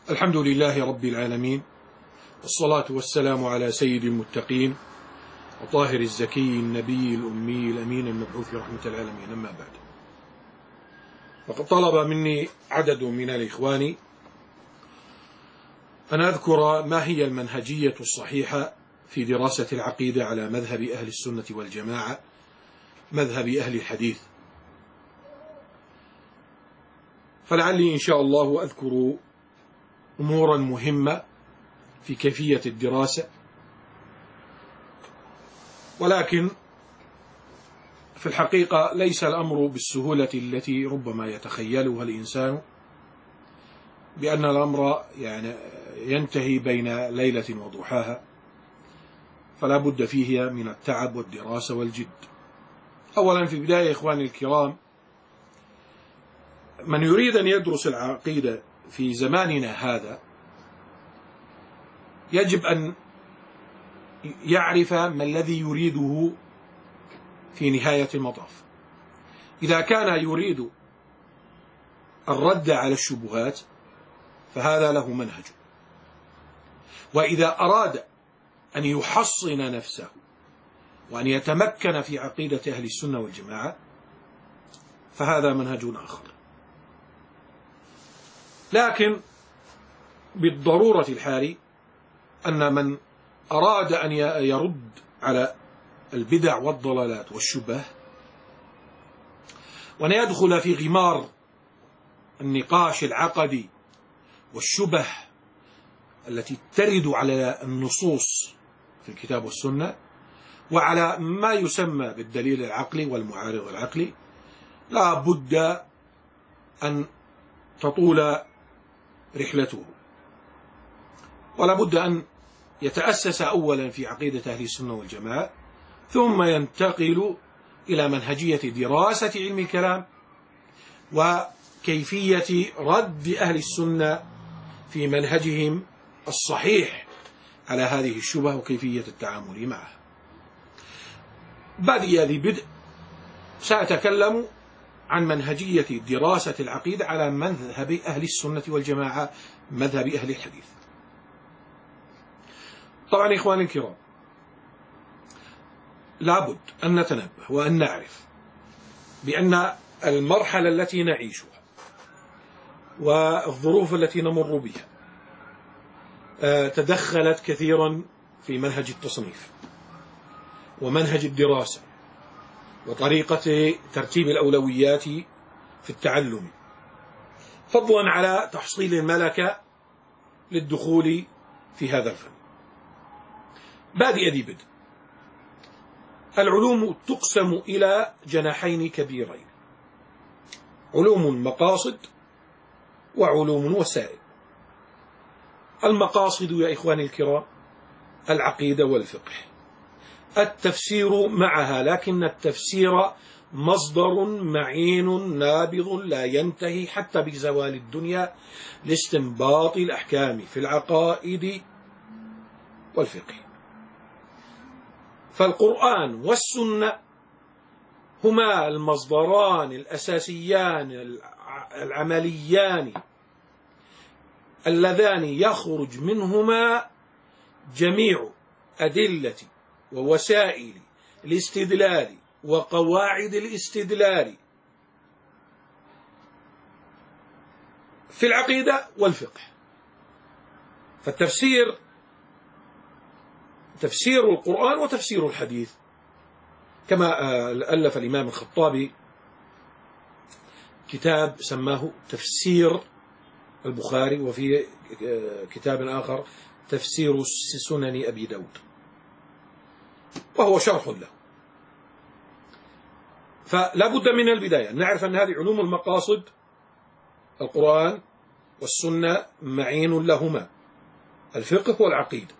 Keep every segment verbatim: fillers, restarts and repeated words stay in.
الحمد لله رب العالمين، والصلاة والسلام على سيد المتقين وطاهر الزكي النبي الأمي الأمين المبعوث رحمة العالمين. أما بعد، فقد طلب مني عدد من الإخوان أن أذكر ما هي المنهجية الصحيحة في دراسة العقيدة على مذهب أهل السنة والجماعة، مذهب أهل الحديث. فلعلي إن شاء الله أذكر أمورا مهمة في كيفية الدراسة، ولكن في الحقيقة ليس الأمر بالسهولة التي ربما يتخيلها الإنسان، بأن الأمر يعني ينتهي بين ليلة وضحاها، فلا بد فيه من التعب والدراسة والجد. أولا في البداية إخواني الكرام، من يريد أن يدرس العقيدة في زماننا هذا يجب أن يعرف ما الذي يريده في نهاية المطاف. إذا كان يريد الرد على الشبهات فهذا له منهج، وإذا أراد أن يحصن نفسه وأن يتمكن في عقيدة أهل السنة والجماعة فهذا منهج آخر. لكن بالضرورة الحال أن من أراد أن يرد على البدع والضلالات والشبه وأن يدخل في غمار النقاش العقدي والشبه التي ترد على النصوص في الكتاب والسنة وعلى ما يسمى بالدليل العقلي والمعارض العقلي، لا بد أن تطول رحلته، ولا بد أن يتأسس أولا في عقيدة أهل السنة والجماعة، ثم ينتقل إلى منهجية دراسة علم الكلام وكيفية رد أهل السنة في منهجهم الصحيح على هذه الشبه وكيفية التعامل معها. بادئ ذي بدء سأتكلم عن منهجية دراسة العقيدة على مذهب أهل السنة والجماعة، مذهب أهل الحديث. طبعا إخواني الكرام، لابد أن نتنبه وأن نعرف بأن المرحلة التي نعيشها والظروف التي نمر بها تدخلت كثيرا في منهج التصنيف ومنهج الدراسة وطريقة ترتيب الأولويات في التعلم، فضلا على تحصيل الملكة للدخول في هذا الفن. بادئ ذي بدء، العلوم تقسم إلى جناحين كبيرين: علوم مقاصد وعلوم وسائل. المقاصد يا إخواني الكرام العقيدة والفقه، التفسير معها، لكن التفسير مصدر معين نابض لا ينتهي حتى بزوال الدنيا لاستنباط الأحكام في العقائد والفقه. فالقرآن والسنة هما المصدران الأساسيان العمليان اللذان يخرج منهما جميع أدلة ووسائل الاستدلال وقواعد الاستدلال في العقيدة والفقه. فالتفسير تفسير القرآن وتفسير الحديث، كما ألف الإمام الخطابي كتاب سماه تفسير البخاري، وفي كتاب آخر تفسير سنن أبي داود، وهو شرح له. فلا بد من البداية أن نعرف أن هذه علوم المقاصد القرآن والسنة معين لهما الفقه والعقيدة.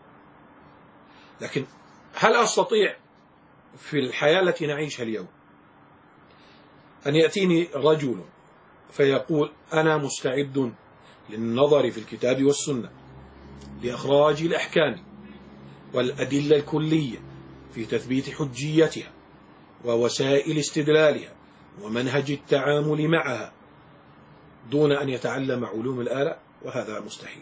لكن هل أستطيع في الحياة التي نعيشها اليوم أن يأتيني رجل فيقول أنا مستعد للنظر في الكتاب والسنة لإخراج الأحكام والأدلة الكلية في تثبيت حجيتها ووسائل استدلالها ومنهج التعامل معها، دون أن يتعلم علوم الآلة؟ وهذا مستحيل.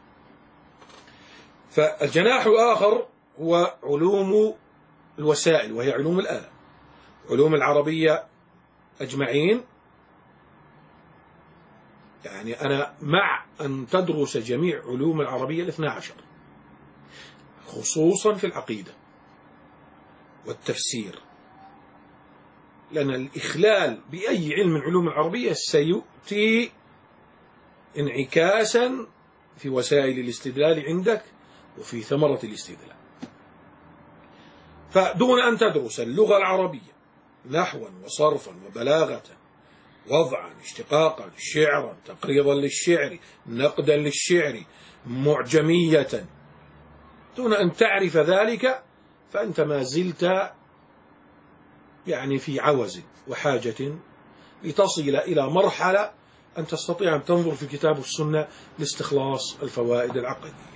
فالجناح الآخر هو علوم الوسائل، وهي علوم الآلة. علوم العربية أجمعين، يعني أنا مع أن تدرس جميع علوم العربية الاثنى عشر، خصوصا في العقيدة والتفسير، لأن الإخلال بأي علم من علوم العربية سيؤتي انعكاسا في وسائل الاستدلال عندك وفي ثمرة الاستدلال. فدون أن تدرس اللغة العربية نحوا وصرفا وبلاغة، وضعا، اشتقاقا، شعرا، تقريضا للشعر، نقدا للشعر، معجمية، دون أن تعرف ذلك، فأنت ما زلت يعني في عوز وحاجة لتصل إلى مرحلة أن تستطيع أن تنظر في كتاب السنة لاستخلاص الفوائد العقدية.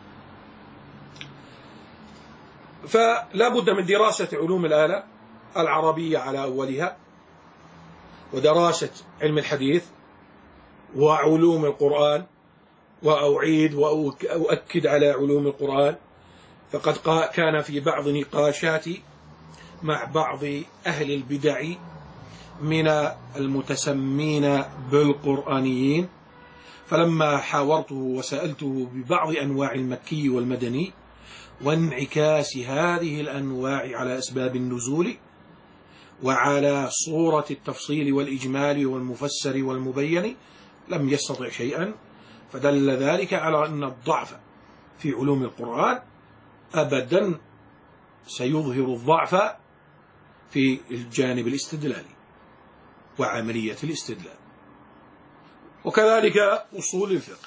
فلا بد من دراسة علوم الآلة العربية على أولها، ودراسة علم الحديث وعلوم القرآن، وأعيد وأؤكد على علوم القرآن، فقد كان في بعض نقاشاتي مع بعض أهل البدع من المتسمين بالقرآنيين، فلما حاورته وسألته ببعض أنواع المكي والمدني وانعكاس هذه الأنواع على أسباب النزول وعلى صورة التفصيل والإجمال والمفسر والمبين، لم يستطع شيئا، فدل ذلك على أن الضعف في علوم القرآن أبدا سيظهر الضعف في الجانب الاستدلالي وعملية الاستدلال، وكذلك أصول الفقه.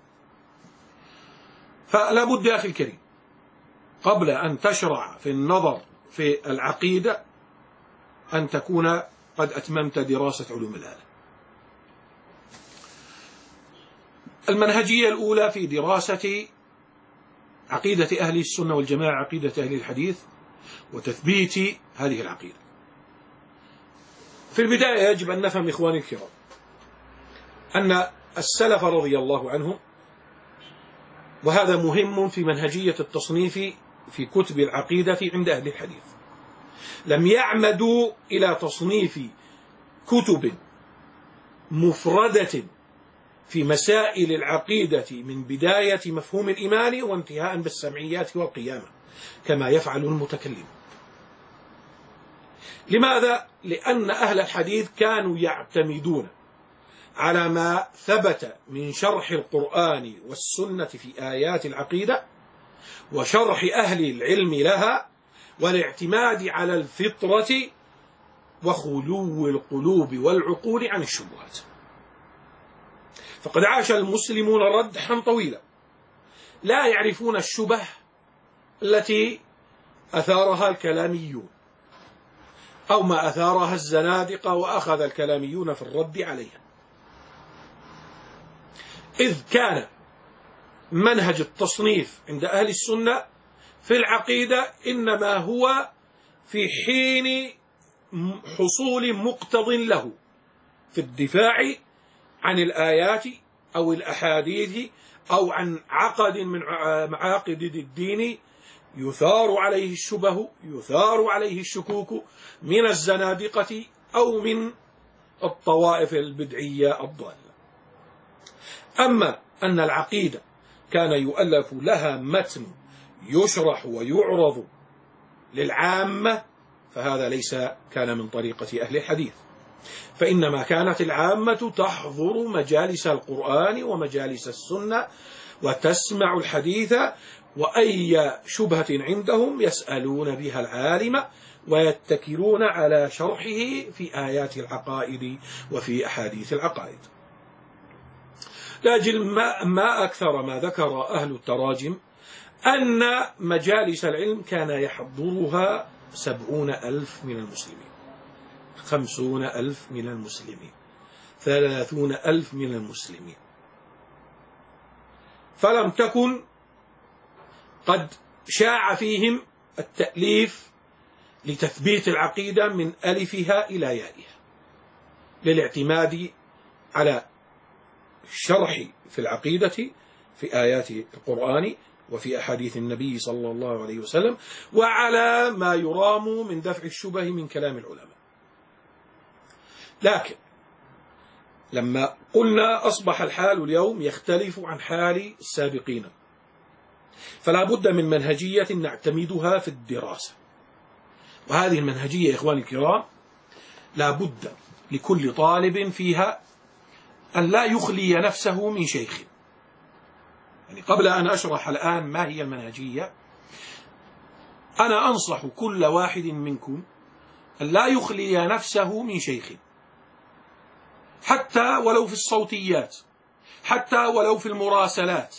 فلا بد يا أخي الكريم قبل أن تشرع في النظر في العقيدة أن تكون قد أتممت دراسة علوم الآلة. المنهجية الأولى في دراسة عقيدة أهل السنة والجماعة، عقيدة أهل الحديث، وتثبيت هذه العقيدة. في البداية يجب أن نفهم إخواني الكرام أن السلف رضي الله عنهم، وهذا مهم في منهجية التصنيف في كتب العقيدة عند أهل الحديث، لم يعمدوا إلى تصنيف كتب مفردة في مسائل العقيدة من بداية مفهوم الإيمان وانتهاء بالسمعيات والقيامة كما يفعل المتكلم. لماذا؟ لأن أهل الحديث كانوا يعتمدون على ما ثبت من شرح القرآن والسنة في آيات العقيدة وشرح أهل العلم لها، والاعتماد على الفطرة وخلو القلوب والعقول عن الشبهات. فقد عاش المسلمون ردحا طويلا لا يعرفون الشبه التي أثارها الكلاميون أو ما أثارها الزنادقة وأخذ الكلاميون في الرد عليها، إذ كان منهج التصنيف عند أهل السنة في العقيدة إنما هو في حين حصول مقتض له في الدفاع عن الآيات أو الأحاديث أو عن عقد من معاقد الدين يثار عليه الشبه، يثار عليه الشكوك من الزنادقة أو من الطوائف البدعية الضالة. أما أن العقيدة كان يؤلف لها متن يشرح ويعرض للعامة، فهذا ليس كان من طريقة أهل الحديث، فإنما كانت العامة تحضر مجالس القرآن ومجالس السنة وتسمع الحديث، وأي شبهة عندهم يسألون بها العالم ويتكلون على شرحه في آيات العقائد وفي أحاديث العقائد. لأجل ما, ما أكثر ما ذكر أهل التراجم أن مجالس العلم كان يحضرها سبعون ألف من المسلمين، خمسون ألف من المسلمين، ثلاثون ألف من المسلمين، فلم تكن قد شاع فيهم التأليف لتثبيت العقيدة من ألفها إلى يائها، للاعتماد على الشرح في العقيدة في آيات القرآن وفي أحاديث النبي صلى الله عليه وسلم، وعلى ما يرام من دفع الشبه من كلام العلماء. لكن لما قلنا أصبح الحال اليوم يختلف عن حال السابقين، فلا بد من منهجية نعتمدها في الدراسة، وهذه المنهجية يا إخواني الكرام لا بد لكل طالب فيها أن لا يخلي نفسه من شيخ. يعني قبل أن أشرح الآن ما هي المنهجية، أنا أنصح كل واحد منكم أن لا يخلي نفسه من شيخ، حتى ولو في الصوتيات، حتى ولو في المراسلات،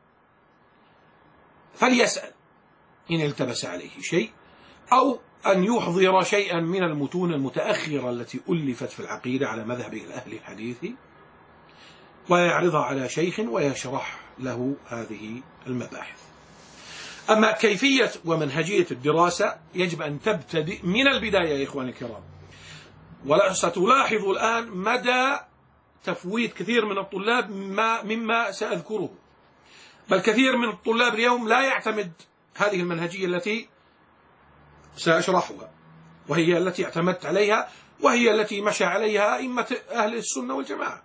فليسأل إن التبس عليه شيء، أو أن يحضر شيئا من المتون المتأخرة التي ألفت في العقيدة على مذهب أهل الحديث ويعرضها على شيخ ويشرح له هذه المباحث. أما كيفية ومنهجية الدراسة يجب أن تبتدئ من البداية يا إخواني الكرام، وستلاحظ الآن مدى تفويت كثير من الطلاب مما سأذكره، بل كثير من الطلاب اليوم لا يعتمد هذه المنهجية التي سأشرحها، وهي التي اعتمدت عليها، وهي التي مشى عليها أئمة أهل السنة والجماعة.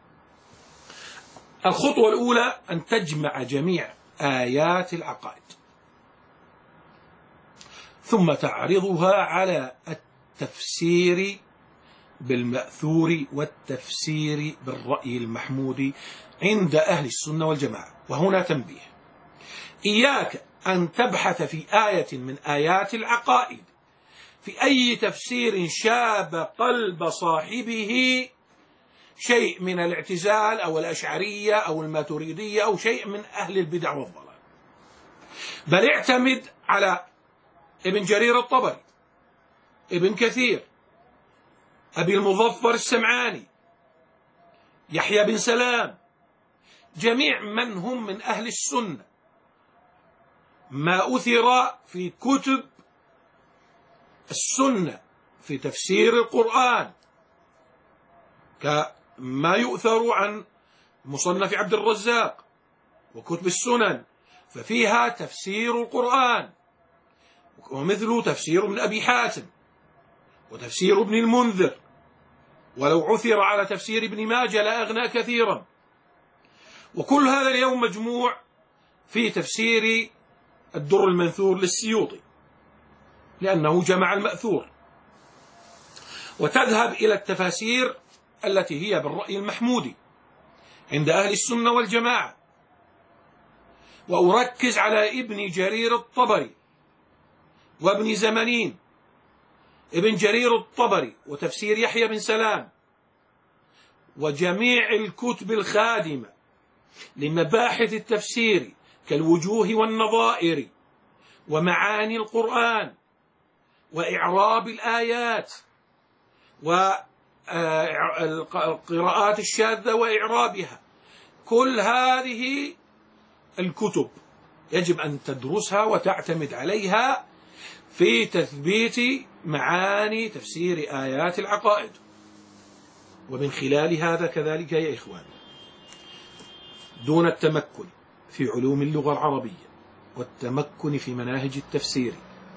الخطوة الأولى أن تجمع جميع آيات العقائد، ثم تعرضها على التفسير بالمأثور والتفسير بالرأي المحمود عند أهل السنة والجماعة. وهنا تنبيه: إياك أن تبحث في آية من آيات العقائد في أي تفسير شاب قلب صاحبه شيء من الاعتزال أو الأشعرية أو الماتريدية أو شيء من أهل البدع والضلال، بل اعتمد على ابن جرير الطبري، ابن كثير، أبي المظفر السمعاني، يحيى بن سلام، جميع من هم من أهل السنة، ما أثر في كتب السنة في تفسير القرآن، كما يؤثر عن مصنف عبد الرزاق وكتب السنن، ففيها تفسير القرآن، ومثل تفسير ابن أبي حاتم وتفسير ابن المنذر، ولو عثر على تفسير ابن ماجه لأغنى كثيرا. وكل هذا اليوم مجموع في تفسير الدر المنثور للسيوطي، لأنه جمع المأثور. وتذهب إلى التفاسير التي هي بالرأي المحمودي عند أهل السنة والجماعة، وأركز على ابن جرير الطبري وابن زمنين، ابن جرير الطبري وتفسير يحيى بن سلام وجميع الكتب الخادمة لمباحث التفسير كالوجوه والنظائر ومعاني القرآن وإعراب الآيات والقراءات الشاذة وإعرابها. كل هذه الكتب يجب أن تدرسها وتعتمد عليها في تثبيت معاني تفسير آيات العقائد. ومن خلال هذا كذلك يا إخوان، دون التمكن في علوم اللغة العربية والتمكن في مناهج التفسير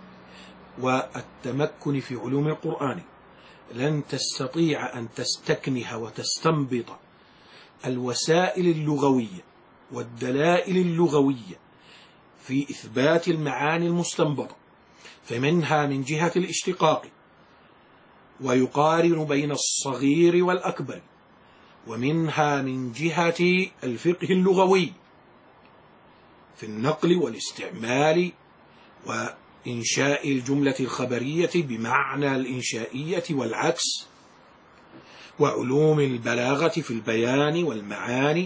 والتمكن في علوم القرآن، لن تستطيع أن تستكنه وتستنبط الوسائل اللغوية والدلائل اللغوية في إثبات المعاني المستنبطة، فمنها من جهة الاشتقاق، ويقارن بين الصغير والأكبر، ومنها من جهة الفقه اللغوي في النقل والاستعمال وإنشاء الجملة الخبرية بمعنى الإنشائية والعكس، وعلوم البلاغة في البيان والمعاني.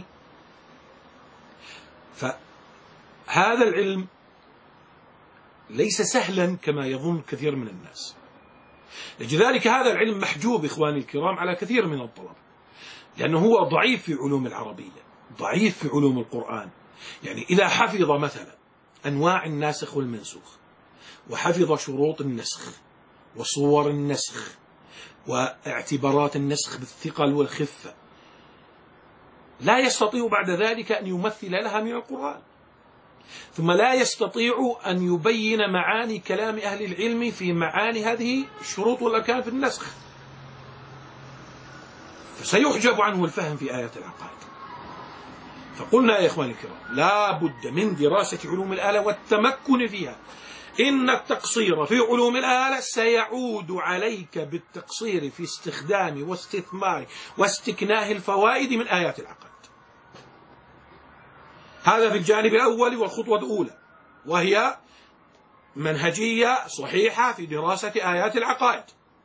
فهذا العلم ليس سهلا كما يظن كثير من الناس، لذلك هذا العلم محجوب إخواني الكرام على كثير من الطلبة، لأنه هو ضعيف في علوم العربية، ضعيف في علوم القرآن. يعني إذا حفظ مثلا أنواع الناسخ والمنسوخ، وحفظ شروط النسخ وصور النسخ واعتبارات النسخ بالثقل والخفة لا يستطيع بعد ذلك أن يمثل لها من القرآن، ثم لا يستطيع أن يبين معاني كلام أهل العلم في معاني هذه الشروط والأركان في النسخ، فسيحجب عنه الفهم في آيات العقائد. فقلنا يا إخواني الكرام لا بد من دراسة علوم الآلة والتمكن فيها. إن التقصير في علوم الآلة سيعود عليك بالتقصير في استخدام واستثمار واستكناه الفوائد من آيات العقائد. هذا في الجانب الأول والخطوة الأولى، وهي منهجية صحيحة في دراسة آيات العقائد.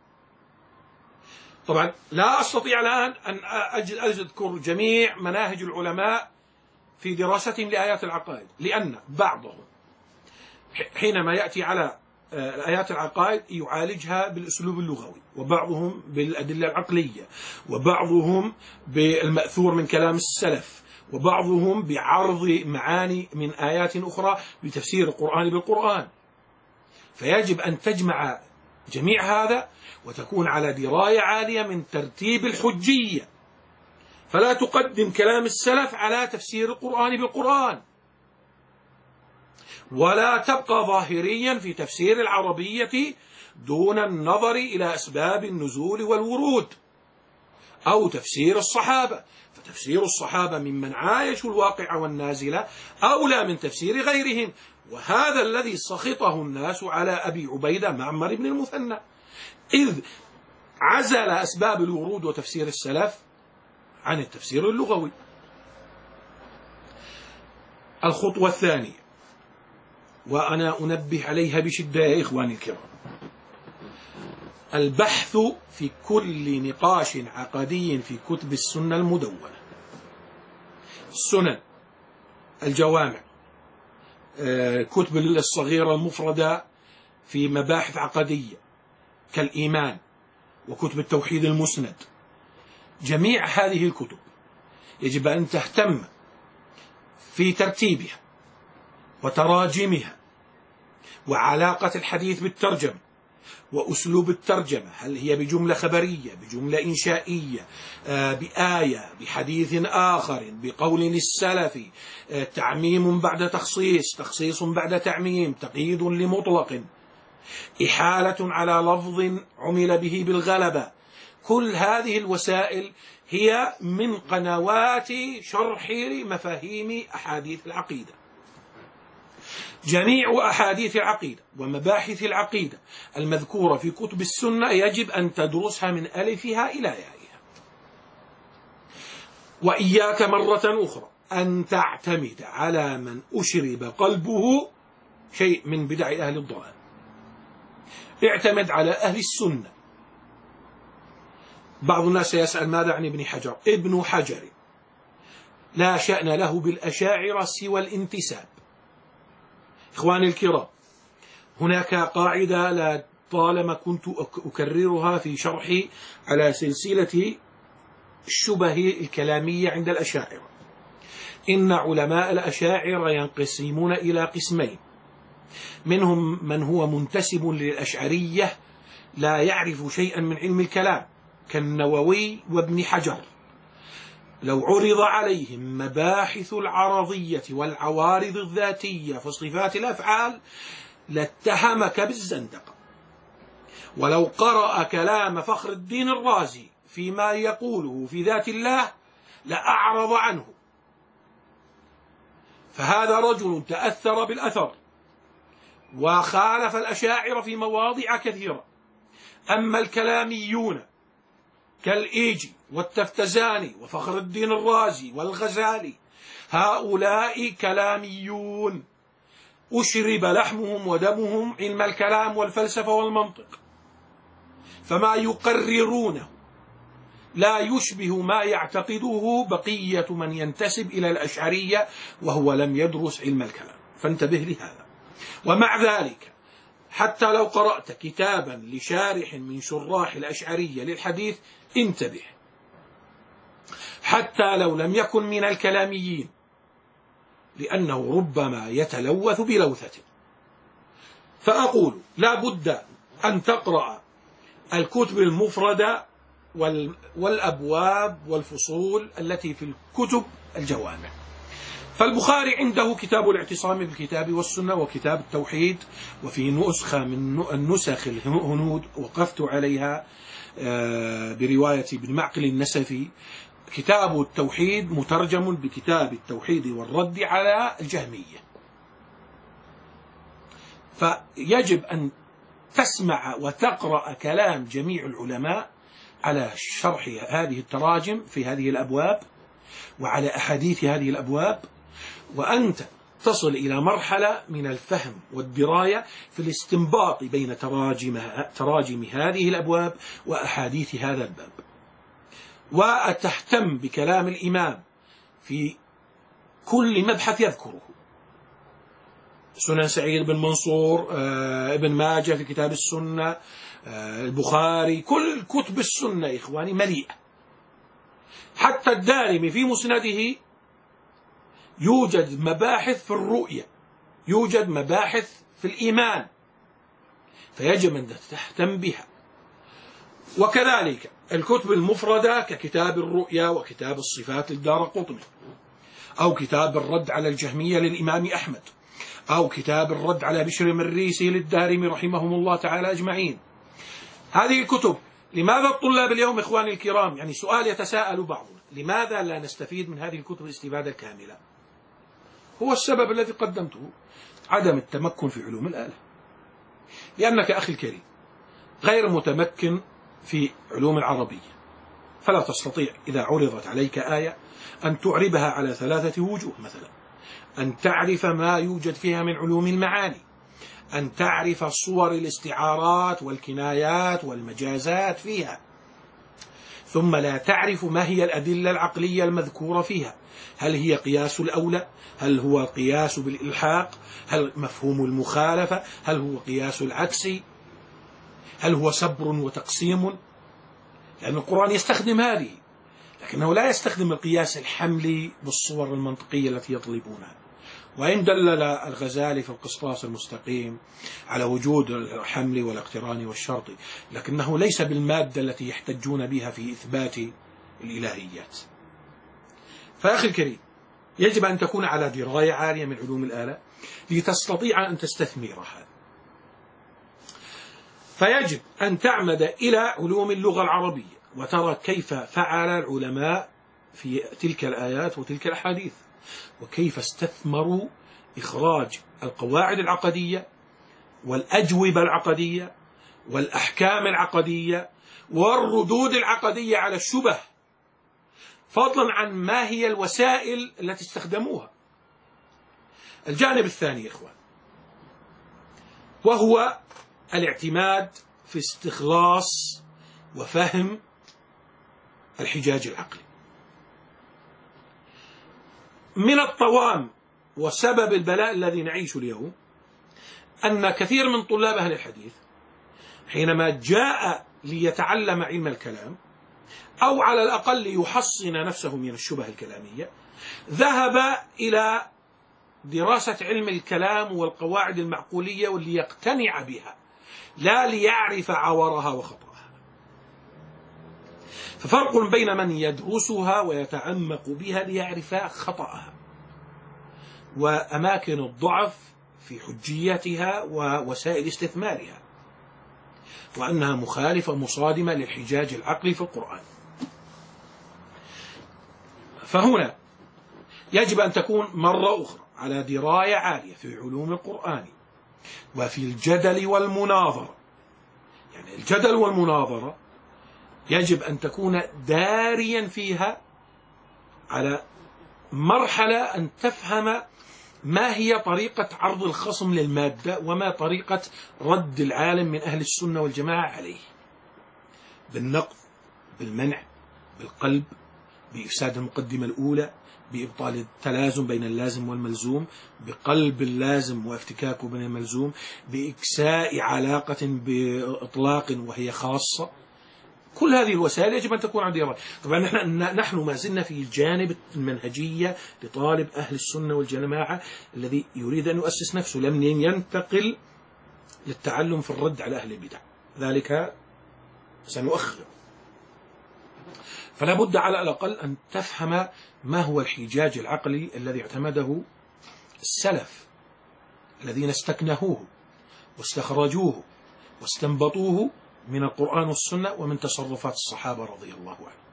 طبعا لا أستطيع الآن أن أذكر جميع مناهج العلماء في دراستهم لآيات العقائد، لأن بعضهم حينما يأتي على آيات العقائد يعالجها بالأسلوب اللغوي، وبعضهم بالأدلة العقلية، وبعضهم بالمأثور من كلام السلف، وبعضهم بعرض معاني من آيات أخرى بتفسير القرآن بالقرآن. فيجب أن تجمع جميع هذا وتكون على دراية عالية من ترتيب الحجية، فلا تقدم كلام السلف على تفسير القرآن بالقرآن، ولا تبقى ظاهريا في تفسير العربية دون النظر إلى أسباب النزول والورود، أو تفسير الصحابة، فتفسير الصحابة ممن عايشوا الواقع والنازلة أولى من تفسير غيرهم. وهذا الذي سخطه الناس على أبي عبيدة معمر بن المثنى، إذ عزل أسباب الورود وتفسير السلف عن التفسير اللغوي. الخطوة الثانية، وأنا أنبه عليها بشدة يا إخواني الكرام، البحث في كل نقاش عقدي في كتب السنة المدونة، السنن، الجوامع، كتب الصغيرة المفردة في مباحث عقدية كالإيمان، وكتب التوحيد المسند. جميع هذه الكتب يجب أن تهتم في ترتيبها وتراجمها وعلاقة الحديث بالترجمة وأسلوب الترجمة، هل هي بجملة خبرية، بجملة إنشائية، بآية، بحديث آخر، بقول للسلف، تعميم بعد تخصيص، تخصيص بعد تعميم، تقييد لمطلق، إحالة على لفظ عمل به بالغلبة. كل هذه الوسائل هي من قنوات شرح مفاهيم أحاديث العقيدة. جميع أحاديث العقيدة ومباحث العقيدة المذكورة في كتب السنة يجب أن تدرسها من ألفها إلى يائها. وإياك مرة أخرى أن تعتمد على من أشرب قلبه شيء من بدع أهل الضلال. اعتمد على أهل السنة. بعض الناس يسأل ماذا عن ابن حجر؟ ابن حجر لا شأن له بالأشاعرة سوى الانتساب. إخواني الكرام، هناك قاعدة لا طالما كنت أكررها في شرحي على سلسلة الشبه الكلامية عند الأشاعرة. إن علماء الأشاعرة ينقسمون إلى قسمين، منهم من هو منتسب للأشعرية لا يعرف شيئا من علم الكلام كالنووي وابن حجر، لو عرض عليهم مباحث العرضية والعوارض الذاتية في صفات الأفعال لاتهمك بالزندقة. ولو قرأ كلام فخر الدين الرازي فيما يقوله في ذات الله لأعرض عنه. فهذا رجل تأثر بالأثر وخالف الأشاعرة في مواضع كثيرة. أما الكلاميون كالإيجي والتفتزاني وفخر الدين الرازي والغزالي، هؤلاء كلاميون أشرب لحمهم ودمهم علم الكلام والفلسفة والمنطق، فما يقررونه لا يشبه ما يعتقده بقية من ينتسب إلى الأشعرية وهو لم يدرس علم الكلام، فانتبه لهذا. ومع ذلك حتى لو قرأت كتابا لشارح من شراح الأشعرية للحديث انتبه، حتى لو لم يكن من الكلاميين، لأنه ربما يتلوث بلوثته. فأقول لا بد أن تقرأ الكتب المفردة والأبواب والفصول التي في الكتب الجوامع. فالبخاري عنده كتاب الاعتصام بالكتاب والسنة وكتاب التوحيد، وفي نسخة من النسخ الهنود وقفت عليها برواية ابن معقل النسفي، كتاب التوحيد مترجم بكتاب التوحيد والرد على الجهمية. فيجب أن تسمع وتقرأ كلام جميع العلماء على شرح هذه التراجم في هذه الأبواب وعلى أحاديث هذه الأبواب، وأنت تصل إلى مرحلة من الفهم والدراية في الاستنباط بين تراجم, تراجم هذه الأبواب وأحاديث هذا الباب، وتهتم بكلام الإمام في كل مبحث يذكره. سنن سعيد بن منصور، ابن ماجه في كتاب السنة، البخاري، كل كتب السنة إخواني مليئة. حتى الدارمي في مسنده يوجد مباحث في الرؤية، يوجد مباحث في الإيمان، فيجب أن تهتم بها. وكذلك الكتب المفردة ككتاب الرؤيا وكتاب الصفات للدارقطني، أو كتاب الرد على الجهمية للإمام أحمد، أو كتاب الرد على بشر المريسي للدارمي رحمهم الله تعالى أجمعين. هذه الكتب، لماذا الطلاب اليوم إخواني الكرام، يعني سؤال يتساءل بعضنا، لماذا لا نستفيد من هذه الكتب الاستفادة الكاملة؟ هو السبب الذي قدمته، عدم التمكن في علوم الآلة. لأنك أخي الكريم غير متمكن في علوم العربية، فلا تستطيع إذا عرضت عليك آية أن تعربها على ثلاثة وجوه، مثلا أن تعرف ما يوجد فيها من علوم المعاني، أن تعرف صور الاستعارات والكنايات والمجازات فيها، ثم لا تعرف ما هي الأدلة العقلية المذكورة فيها، هل هي قياس الأولى، هل هو قياس بالإلحاق، هل مفهوم المخالفة، هل هو قياس العكس، هل هو سبر وتقسيم، لأن القرآن يستخدم هذه، لكنه لا يستخدم القياس الحملي بالصور المنطقية التي يطلبونها. وإن دلل الغزالي في القسطاس المستقيم على وجود الحمل والاقتران والشرط، لكنه ليس بالمادة التي يحتجون بها في إثبات الإلهيات. فأخي الكريم يجب أن تكون على دراية عالية من علوم الآلة لتستطيع أن تستثمرها. فيجب أن تعمد إلى علوم اللغة العربية وترى كيف فعل العلماء في تلك الآيات وتلك الأحاديث، وكيف استثمروا إخراج القواعد العقدية والأجوبة العقدية والأحكام العقدية والردود العقدية على الشبه، فضلا عن ما هي الوسائل التي استخدموها. الجانب الثاني إخوان، وهو الاعتماد في استخلاص وفهم الحجاج العقلي. من الطوام وسبب البلاء الذي نعيشه اليوم أن كثير من طلاب أهل الحديث حينما جاء ليتعلم علم الكلام أو على الأقل ليحصن نفسه من الشبه الكلامية، ذهب إلى دراسة علم الكلام والقواعد المعقولية واللي يقتنع بها، لا ليعرف عورها وخطأها. ففرق بين من يدرسها ويتعمق بها ليعرف خطأها وأماكن الضعف في حجيتها ووسائل استثمارها، وأنها مخالفة مصادمة للحجاج العقلي في القرآن. فهنا يجب أن تكون مرة أخرى على دراية عالية في علوم القرآن وفي الجدل والمناظرة. يعني الجدل والمناظرة يجب أن تكون داريا فيها على مرحلة أن تفهم ما هي طريقة عرض الخصم للمادة وما طريقة رد العالم من أهل السنة والجماعة عليه، بالنقد، بالمنع، بالقلب، بإفساد المقدمة الأولى، بإبطال التلازم بين اللازم والملزوم، بقلب اللازم وافتكاكه بين الملزوم، بإكساء علاقة بإطلاق وهي خاصة. كل هذه الوسائل يجب أن تكون على دراية. طبعا نحن نحن ما زلنا في الجانب المنهجية لطالب أهل السنة والجماعة الذي يريد أن يؤسس نفسه، لم ينتقل للتعلم في الرد على أهل البدع، ذلك سنؤخر. فلا بد على الأقل أن تفهم ما هو الحجاج العقلي الذي اعتمده السلف الذين استكنهوه واستخرجوه واستنبطوه من القرآن والسنة ومن تصرفات الصحابة رضي الله عنهم.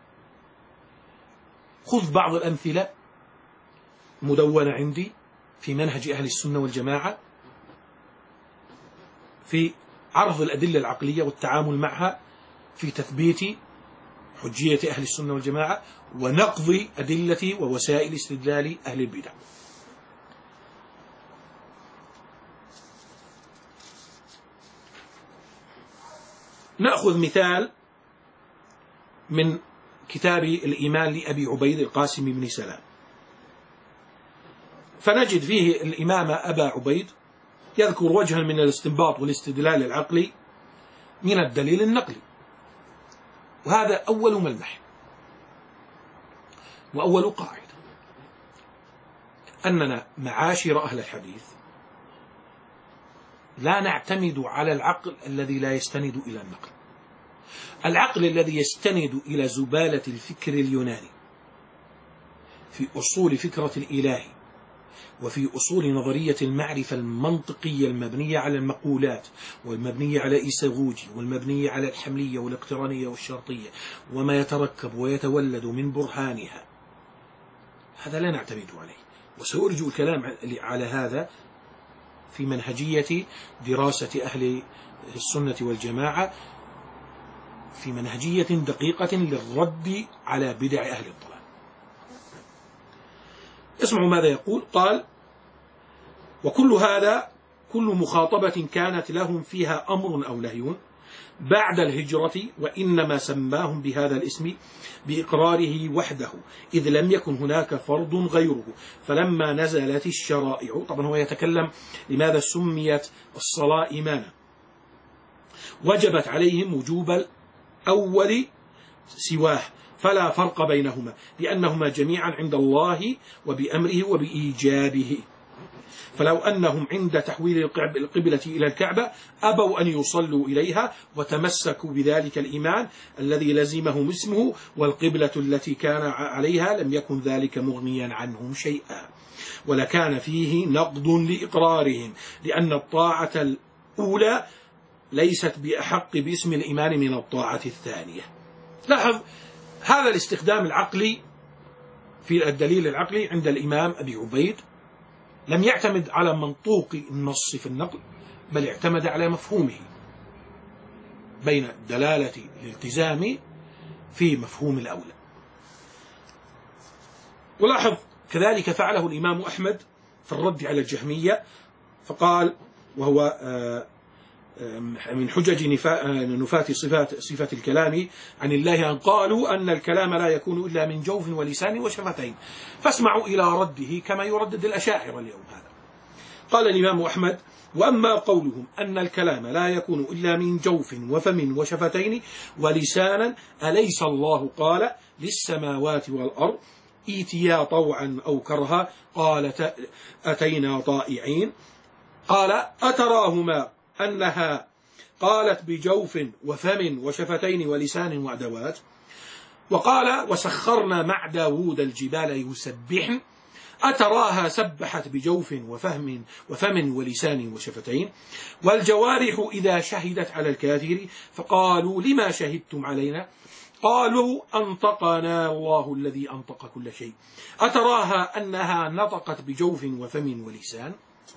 خذ بعض الأمثلة مدونة عندي في منهج أهل السنة والجماعة في عرض الأدلة العقلية والتعامل معها في تثبيت حجية أهل السنة والجماعة ونقض أدلة ووسائل استدلال أهل البدع. نأخذ مثال من كتاب الإيمان لأبي عبيد القاسم بن سلام، فنجد فيه الإمام أبا عبيد يذكر وجها من الاستنباط والاستدلال العقلي من الدليل النقلي، وهذا أول ملمح وأول قاعدة، أننا معاشر أهل الحديث لا نعتمد على العقل الذي لا يستند إلى النقل. العقل الذي يستند إلى زبالة الفكر اليوناني في أصول فكرة الإله وفي أصول نظرية المعرفة المنطقية المبنية على المقولات والمبنية على إيساغوجي والمبنية على الحملية والاقترانية والشرطية وما يتركب ويتولد من برهانها، هذا لا نعتمد عليه. وسأرجو الكلام على هذا في منهجية دراسة أهل السنة والجماعة في منهجية دقيقة للرد على بدع أهل الضلال. اسمعوا ماذا يقول. قال: وكل هذا كل مخاطبة كانت لهم فيها أمر أو نهي بعد الهجرة، وإنما سماهم بهذا الاسم بإقراره وحده، إذ لم يكن هناك فرض غيره. فلما نزلت الشرائع، طبعا هو يتكلم لماذا سميت الصلاة إيمانا، وجبت عليهم وجوب الأول سواه، فلا فرق بينهما لأنهما جميعا عند الله وبأمره وبإيجابه. فلو أنهم عند تحويل القبلة إلى الكعبة أبوا أن يصلوا إليها وتمسكوا بذلك الإيمان الذي لزمهم اسمه والقبلة التي كان عليها، لم يكن ذلك مغنيا عنهم شيئا، ولكان فيه نقض لإقرارهم، لأن الطاعة الأولى ليست بأحق باسم الإيمان من الطاعة الثانية. لاحظ هذا الاستخدام العقلي في الدليل العقلي عند الإمام أبي عبيد لم يعتمد على منطوق النص في النقل، بل اعتمد على مفهومه بين دلالة الالتزام في مفهوم الأولى. ولاحظ كذلك فعله الإمام أحمد في الرد على الجهمية، فقال وهو من حجج نفاة صفات, صفات الكلام عن الله أن قالوا أن الكلام لا يكون إلا من جوف ولسان وشفتين، فاسمعوا إلى رده كما يردد الأشاعرة اليوم هذا. قال الإمام أحمد: وأما قولهم أن الكلام لا يكون إلا من جوف وفم وشفتين ولسانا، أليس الله قال للسماوات والأرض ائتيا طوعا أو كرها قالت أتينا طائعين؟ قال: أتراهما أنها قالت بجوف وفم وشفتين ولسان وأدوات؟ وقال: وسخرنا مع داود الجبال يسبحن، أتراها سبحت بجوف وفهم وفم ولسان وشفتين؟ والجوارح إذا شهدت على الكافر فقالوا لما شهدتم علينا؟ قالوا أنطقنا الله الذي أنطق كل شيء. أتراها أنها نطقت بجوف وفم ولسان؟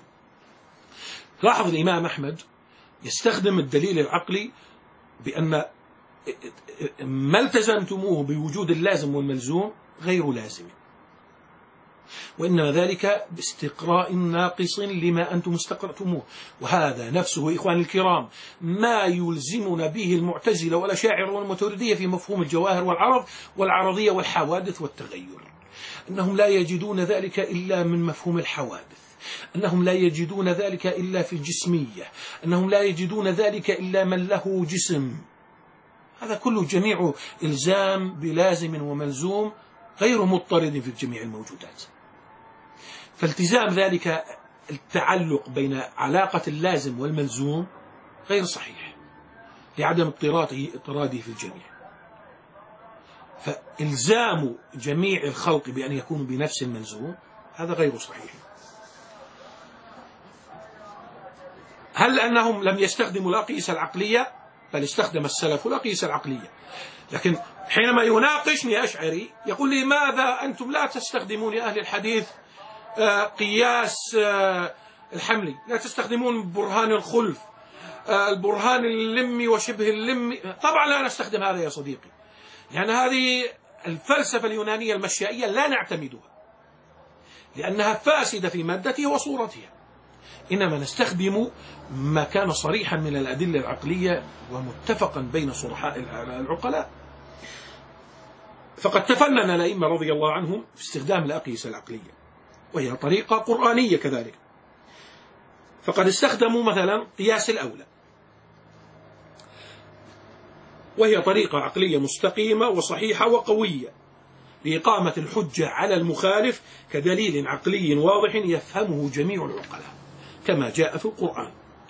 لاحظ الإمام أحمد يستخدم الدليل العقلي بأن ما التزمتموه بوجود اللازم والملزوم غير لازم، وإنما ذلك باستقراء ناقص لما أنتم استقرأتموه. وهذا نفسه إخواني الكرام ما يلزمنا به المعتزلة والأشاعرة والماتريدية في مفهوم الجواهر والعرض والعرضية والحوادث والتغير، أنهم لا يجدون ذلك إلا من مفهوم الحوادث، أنهم لا يجدون ذلك إلا في الجسمية، أنهم لا يجدون ذلك إلا من له جسم. هذا كله جميع إلزام بلازم وملزوم غير مضطرد في جميع الموجودات. فالتزام ذلك التعلق بين علاقة اللازم والملزوم غير صحيح لعدم اضطراده في الجميع. فإلزام جميع الخلق بأن يكونوا بنفس الملزوم هذا غير صحيح. هل أنهم لم يستخدموا الأقيسة العقلية؟ بل استخدم السلف الأقيسة العقلية، لكن حينما يناقشني أشعري يقول لي ماذا أنتم لا تستخدمون يا أهل الحديث قياس الحملي، لا تستخدمون برهان الخلف، البرهان اللمي وشبه اللمي. طبعا لا نستخدم هذا يا صديقي، لأن هذه الفلسفة اليونانية المشائية لا نعتمدها لأنها فاسدة في مادتها وصورتها، إنما نستخدم ما كان صريحا من الأدلة العقلية ومتفقا بين صرحاء العقلاء. فقد تفنن الأئمة رضي الله عنهم في استخدام الأقيسة العقلية، وهي طريقة قرآنية كذلك. فقد استخدموا مثلا قياس الأولى، وهي طريقة عقلية مستقيمة وصحيحة وقوية لإقامة الحجة على المخالف كدليل عقلي واضح يفهمه جميع العقلاء كما جاء في القرآن.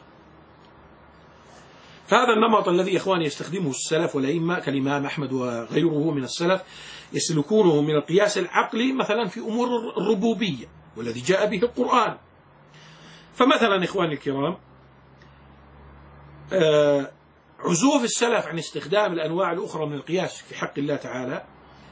فهذا النمط الذي إخواني يستخدمه السلف والأئمة كالإمام أحمد وغيره من السلف يسلكونه من القياس العقلي مثلا في أمور الربوبية والذي جاء به القرآن. فمثلا إخواني الكرام، عزوف السلف عن استخدام الأنواع الأخرى من القياس في حق الله تعالى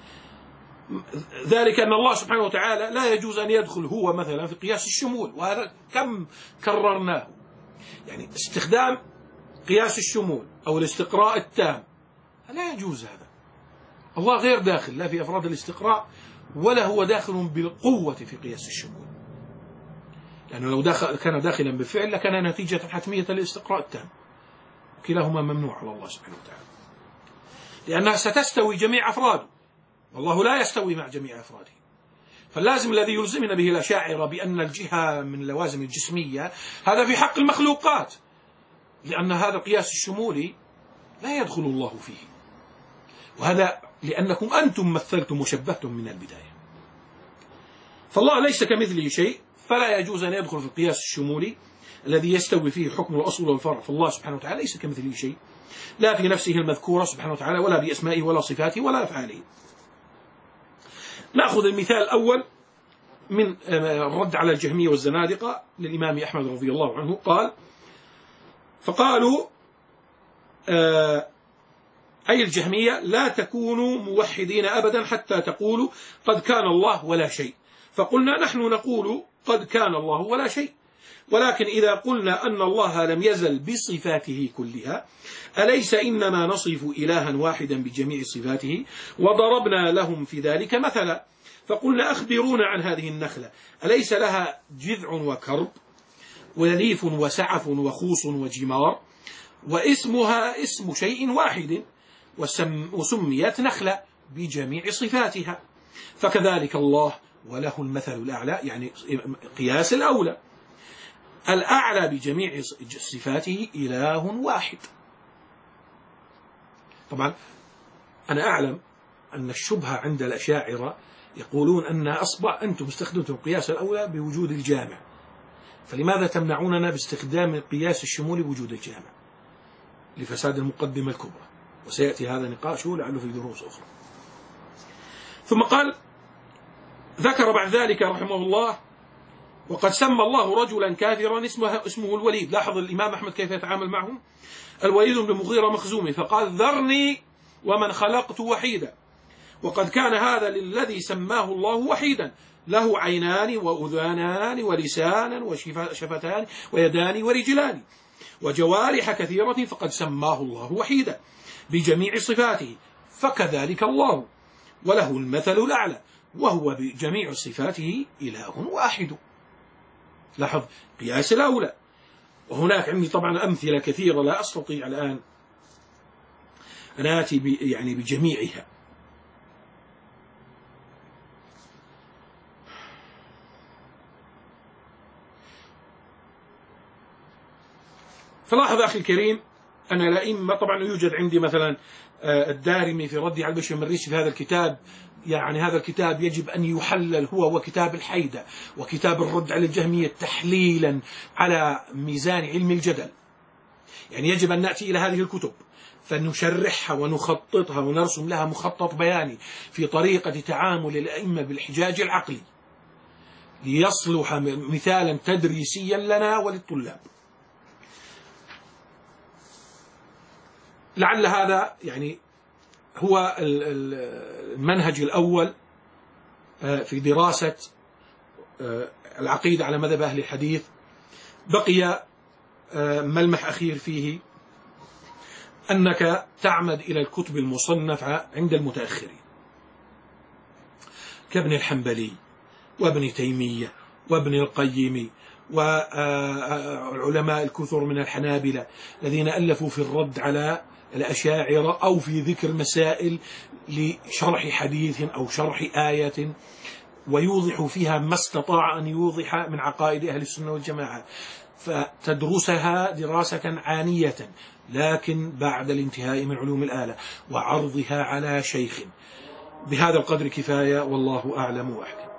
ذلك أن الله سبحانه وتعالى لا يجوز أن يدخل هو مثلا في قياس الشمول، وهذا كم كررناه. يعني استخدام قياس الشمول أو الاستقراء التام لا يجوز هذا. الله غير داخل لا في أفراد الاستقراء ولا هو داخل بالقوة في قياس الشمول، لأنه لو داخل كان داخلا بالفعل لكان نتيجة حتمية الاستقراء التام، كلاهما ممنوع على الله سبحانه وتعالى، لأنها ستستوي جميع أفراده والله لا يستوي مع جميع أفراده. فاللازم الذي يلزمنا به الأشاعرة بأن الجهة من لوازم الجسمية هذا في حق المخلوقات، لأن هذا القياس الشمولي لا يدخل الله فيه، وهذا لأنكم أنتم مثلتم وشبهتم من البداية. فالله ليس كمثله شيء، فلا يجوز أن يدخل في القياس الشمولي الذي يستوي فيه حكم الأصل والفرع. فالله سبحانه وتعالى ليس كمثله شيء، لا في نفسه المذكورة سبحانه وتعالى ولا بأسمائه ولا صفاته ولا أفعاله. نأخذ المثال الأول من الرد على الجهمية والزنادقة للإمام أحمد رضي الله عنه. قال فقالوا أي الجهمية لا تكونوا موحدين أبدا حتى تقولوا قد كان الله ولا شيء. فقلنا نحن نقول قد كان الله ولا شيء، ولكن إذا قلنا أن الله لم يزل بصفاته كلها أليس إنما نصف إلها واحدا بجميع صفاته؟ وضربنا لهم في ذلك مثلا فقلنا أخبرونا عن هذه النخلة أليس لها جذع وكرب وليف وسعف وخوص وجمار واسمها اسم شيء واحد وسميت نخلة بجميع صفاتها، فكذلك الله وله المثل الأعلى، يعني قياس الأولى، الأعلى بجميع صفاته إله واحد. طبعا أنا أعلم أن الشبهة عند الأشاعرة يقولون أن أصبح أنتم استخدمتم قياس الأولى بوجود الجامع، فلماذا تمنعوننا باستخدام القياس الشمولي بوجود الجامع؟ لفساد المقدمة الكبرى، وسيأتي هذا نقاشه لعله في دروس أخرى. ثم قال ذكر بعد ذلك رحمه الله وقد سمى الله رجلا كافرا اسمه, اسمه الوليد. لاحظ الإمام أحمد كيف يتعامل معهم. الوليد بن المغيرة مخزومي، فقال ذرني ومن خلقت وحيدا، وقد كان هذا للذي سماه الله وحيدا، له عينان وأذانان ولسانا وشفتان ويدان ورجلان وجوارح كثيرة، فقد سماه الله وحيدا بجميع صفاته، فكذلك الله وله المثل الأعلى وهو بجميع صفاته إله واحد. لاحظ قياس الأولى. وهناك عندي طبعا أمثلة كثيرة لا أستطيع الآن أن آتي يعني بجميعها. فلاحظ أخي الكريم أن الأئمة طبعا يوجد عندي مثلا الدارمي في رد على البشر المريسي في هذا الكتاب، يعني هذا الكتاب يجب أن يحلل هو وكتاب الحيدة وكتاب الرد على الجهمية تحليلا على ميزان علم الجدل، يعني يجب أن نأتي إلى هذه الكتب فنشرحها ونخططها ونرسم لها مخطط بياني في طريقة تعامل الأئمة بالحجاج العقلي ليصلح مثالا تدريسيا لنا وللطلاب. لعل هذا يعني هو المنهج الأول في دراسة العقيدة على مذهب أهل الحديث. بقي ملمح أخير فيه، أنك تعمد إلى الكتب المصنفة عند المتأخرين كابن الحنبلي وابن تيمية وابن القيم والعلماء الكثر من الحنابلة الذين ألفوا في الرد على الأشاعرة أو في ذكر مسائل لشرح حديث أو شرح آية، ويوضح فيها ما استطاع أن يوضح من عقائد أهل السنة والجماعة، فتدرسها دراسة عانية لكن بعد الانتهاء من علوم الآلة وعرضها على شيخ. بهذا القدر كفاية، والله أعلم وأحكم.